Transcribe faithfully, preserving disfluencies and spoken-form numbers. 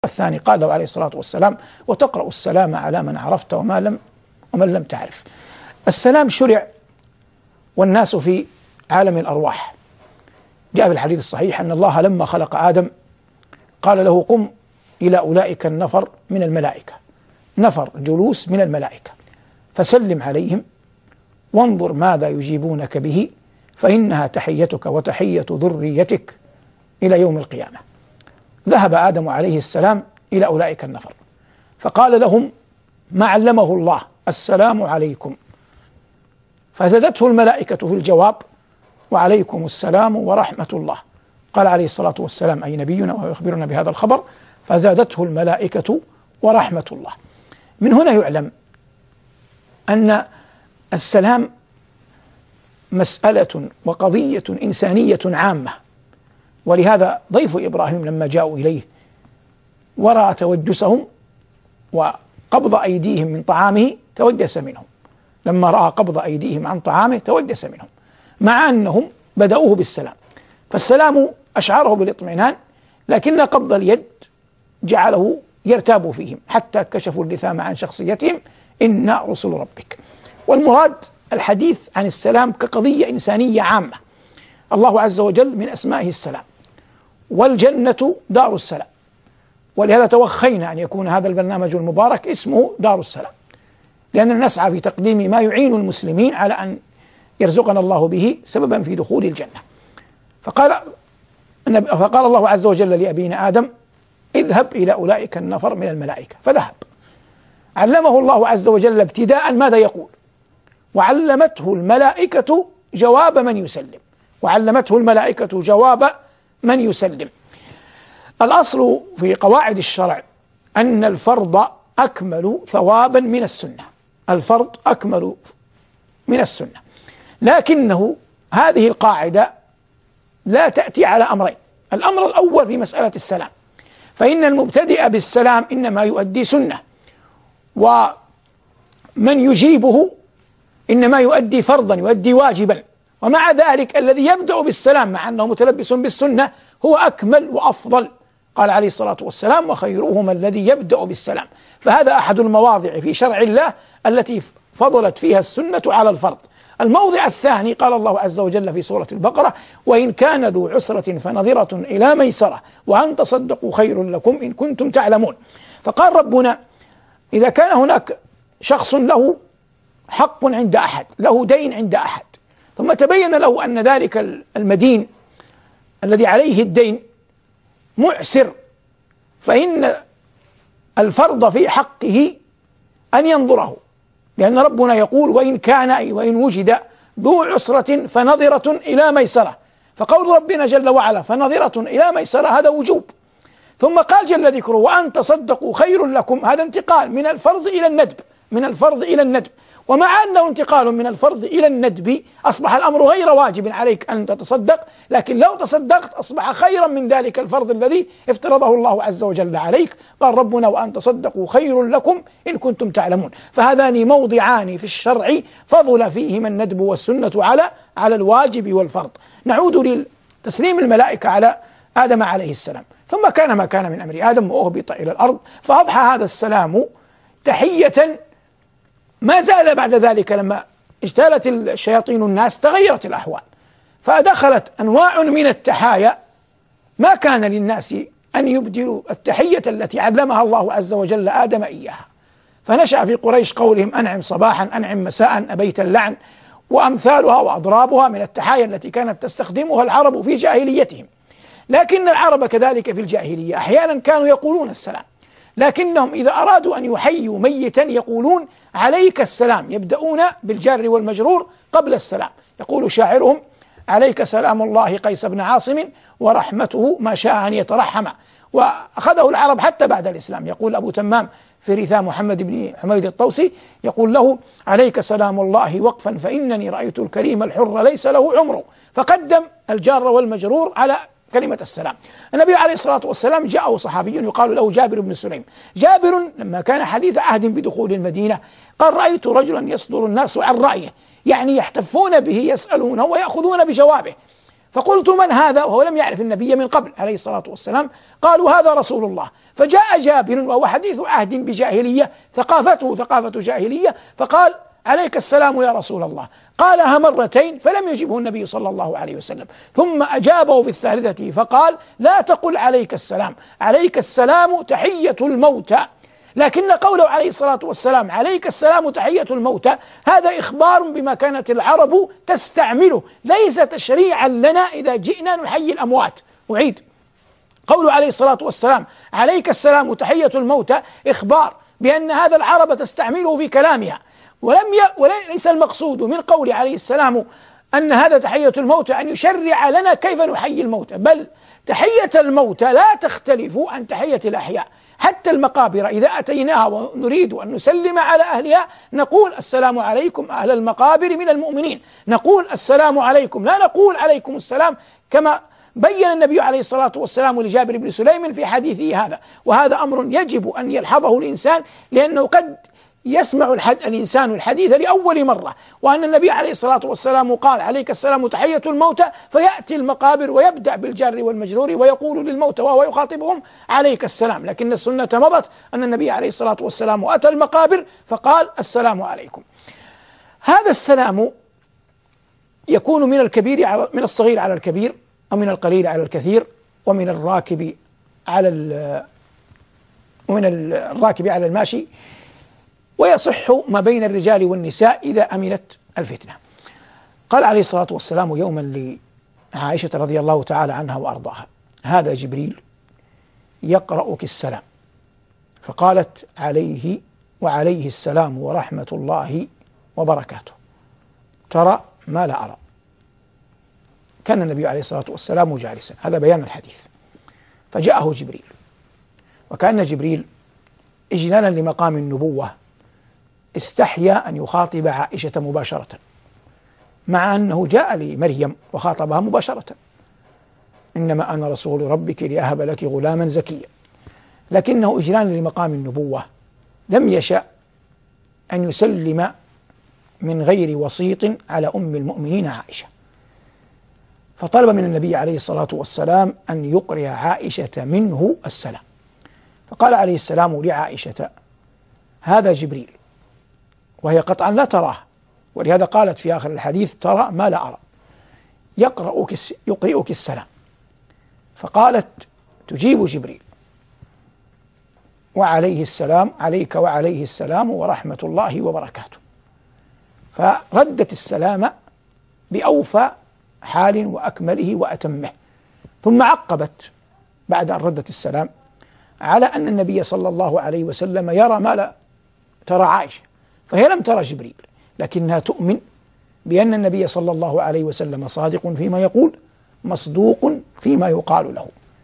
الثاني قال له عليه الصلاة والسلام: وتقرأ السلام على من عرفت وما لم ومن لم تعرف. السلام شرع والناس في عالم الأرواح. جاء في الحديث الصحيح أن الله لما خلق آدم قال له: قم إلى أولئك النفر من الملائكة، نفر جلوس من الملائكة، فسلم عليهم وانظر ماذا يجيبونك به، فإنها تحيتك وتحية ذريتك إلى يوم القيامة. ذهب آدم عليه السلام إلى أولئك النفر فقال لهم ما علمه الله: السلام عليكم. فزادته الملائكة في الجواب: وعليكم السلام ورحمة الله. قال عليه الصلاة والسلام، أي نبينا وهو يخبرنا بهذا الخبر: فزادته الملائكة ورحمة الله. من هنا يعلم أن السلام مسألة وقضية إنسانية عامة. ولهذا ضيف إبراهيم لما جاءوا إليه ورأى توجسهم وقبض أيديهم من طعامه توجس منهم، لما رأى قبض أيديهم عن طعامه توجس منهم، مع أنهم بدأوه بالسلام. فالسلام أشعره بالاطمئنان، لكن قبض اليد جعله يرتاب فيهم حتى كشفوا اللثام عن شخصيتهم: إنا رسل ربك. والمراد الحديث عن السلام كقضية إنسانية عامة. الله عز وجل من أسمائه السلام، والجنة دار السلام، ولهذا توخينا أن يكون هذا البرنامج المبارك اسمه دار السلام، لأننا نسعى في تقديم ما يعين المسلمين على أن يرزقنا الله به سببا في دخول الجنة. فقال فقال الله عز وجل لأبينا آدم: اذهب إلى أولئك النفر من الملائكة. فذهب. علمه الله عز وجل ابتداء ماذا يقول، وعلمته الملائكة جواب من يسلم، وعلمته الملائكة جواب من يسلم. الأصل في قواعد الشرع أن الفرض أكمل ثوابا من السنة، الفرض أكمل من السنة، لكنه هذه القاعدة لا تأتي على أمرين. الأمر الأول في مسألة السلام، فإن المبتدئ بالسلام إنما يؤدي سنة، ومن يجيبه إنما يؤدي فرضا، يؤدي واجبا. ومع ذلك الذي يبدأ بالسلام مع أنه متلبس بالسنة هو أكمل وأفضل. قال عليه الصلاة والسلام: وخيرهما الذي يبدأ بالسلام. فهذا أحد المواضع في شرع الله التي فضلت فيها السنة على الفرض. الموضع الثاني قال الله عز وجل في سورة البقرة: وإن كان ذو عسرة فنظرة إلى ميسرة وأن تصدقوا خير لكم إن كنتم تعلمون. فقال ربنا: إذا كان هناك شخص له حق عند أحد، له دين عند أحد، ثم تبين له أن ذلك المدين الذي عليه الدين معسر، فإن الفرض في حقه أن ينظره، لأن ربنا يقول: وإن كان أي وإن وجد ذو عسرة فنظرة إلى ميسرة. فقول ربنا جل وعلا فنظرة إلى ميسرة هذا وجوب. ثم قال جل ذكره: وأن تصدقوا خير لكم، هذا انتقال من الفرض إلى الندب، من الفرض إلى الندب. ومع أنه انتقال من الفرض إلى الندب أصبح الأمر غير واجب عليك أن تتصدق، لكن لو تصدقت أصبح خيرا من ذلك الفرض الذي افترضه الله عز وجل عليك. قال ربنا: وأن تصدقوا خير لكم إن كنتم تعلمون. فهذان موضعان في الشرع فضل فيهما الندب والسنة على على الواجب والفرض. نعود لتسليم الملائكة على آدم عليه السلام. ثم كان ما كان من أمر آدم وأهبط إلى الأرض، فأضحى هذا السلام تحية. ما زال بعد ذلك لما اجتالت الشياطين الناس تغيرت الأحوال، فدخلت أنواع من التحايا ما كان للناس أن يبدلوا التحية التي علمها الله عز وجل آدم إياها. فنشأ في قريش قولهم: أنعم صباحا، أنعم مساء، أبيت اللعن، وأمثالها وأضرابها من التحايا التي كانت تستخدمها العرب في جاهليتهم. لكن العرب كذلك في الجاهلية أحيانا كانوا يقولون السلام، لكنهم إذا أرادوا أن يحيوا ميتا يقولون: عليك السلام، يبدأون بالجار والمجرور قبل السلام. يقول شاعرهم: عليك سلام الله قيس بن عاصم ورحمته ما شاء أن يترحم. وأخذه العرب حتى بعد الإسلام. يقول أبو تمام في رثاء محمد بن حميد الطوسي، يقول له: عليك سلام الله وقفا فإنني رأيت الكريم الحر ليس له عمر. فقدم الجار والمجرور على كلمة السلام. النبي عليه الصلاة والسلام جاءه صحابي يقال له جابر بن سليم. جابر لما كان حديث عهد بدخول المدينة قال: رأيت رجلا يصدر الناس عن رأيه، يعني يحتفون به، يسألونه ويأخذون بجوابه. فقلت من هذا؟ وهو لم يعرف النبي من قبل عليه الصلاة والسلام. قالوا هذا رسول الله. فجاء جابر وهو حديث عهد بجاهلية، ثقافته ثقافة جاهلية، فقال عليك السلام يا رسول الله. قالها مرتين فلم يجبه النبي صلى الله عليه وسلم، ثم أجابه في الثالثة فقال لا تقل عليك السلام، عليك السلام تحية الموتى. لكن قوله عليه الصلاة والسلام عليك السلام تحية الموتى هذا إخبار بما كانت العرب تستعمله، ليس تشريعا لنا إذا جئنا نحيي الأموات. أعيد، قوله عليه الصلاة والسلام عليك السلام تحية الموتى إخبار بأن هذا العرب تستعمله في كلامها، ولم ي... وليس المقصود من قول عليه السلام أن هذا تحية الموتى أن يشرع لنا كيف نحيي الموتى، بل تحية الموتى لا تختلف عن تحية الأحياء. حتى المقابر إذا أتيناها ونريد أن نسلم على أهلها نقول السلام عليكم أهل المقابر من المؤمنين، نقول السلام عليكم، لا نقول عليكم السلام كما بين النبي عليه الصلاة والسلام لجابر بن سليم في حديثه هذا. وهذا أمر يجب أن يلحظه الإنسان، لأنه قد يسمع الحد الإنسان الحديث لأول مرة، وأن النبي عليه الصلاة والسلام قال عليك السلام تحية الموتى، فيأتي المقابر ويبدأ بالجر والمجرور ويقول للموتى وهو يخاطبهم عليك السلام. لكن السنة مضت أن النبي عليه الصلاة والسلام أتى المقابر فقال السلام عليكم. هذا السلام يكون من الكبير على من الصغير على الكبير، أو من القليل على الكثير، ومن الراكب على ومن الراكب على الماشي، ويصح ما بين الرجال والنساء إذا أمنت الفتنة. قال عليه الصلاة والسلام يوما لعائشة رضي الله تعالى عنها وأرضاها هذا جبريل يقرأك السلام، فقالت عليه وعليه السلام ورحمة الله وبركاته، ترى ما لا أرى. كان النبي عليه الصلاة والسلام جالسا، هذا بيان الحديث، فجاءه جبريل، وكان جبريل إجلالا لمقام النبوة استحيا أن يخاطب عائشة مباشرة، مع أنه جاء لمريم وخاطبها مباشرة، إنما أنا رسول ربك لأهب لك غلاما زكيا، لكنه إجلالا لمقام النبوة لم يشأ أن يسلم من غير وسيط على أم المؤمنين عائشة، فطلب من النبي عليه الصلاة والسلام أن يقرئ عائشة منه السلام. فقال عليه السلام لعائشة هذا جبريل، وهي قطعا لا تراه، ولهذا قالت في آخر الحديث ترى ما لا أرى، يقرأك يقرئك السلام. فقالت تجيب جبريل وعليه السلام، عليك وعليه السلام ورحمة الله وبركاته، فردت السلام بأوفى حال وأكمله وأتمه. ثم عقبت بعد أن ردت السلام على أن النبي صلى الله عليه وسلم يرى ما لا ترى عائشة، فهي لم ترى جبريل، لكنها تؤمن بأن النبي صلى الله عليه وسلم صادق فيما يقول، مصدوق فيما يقال له.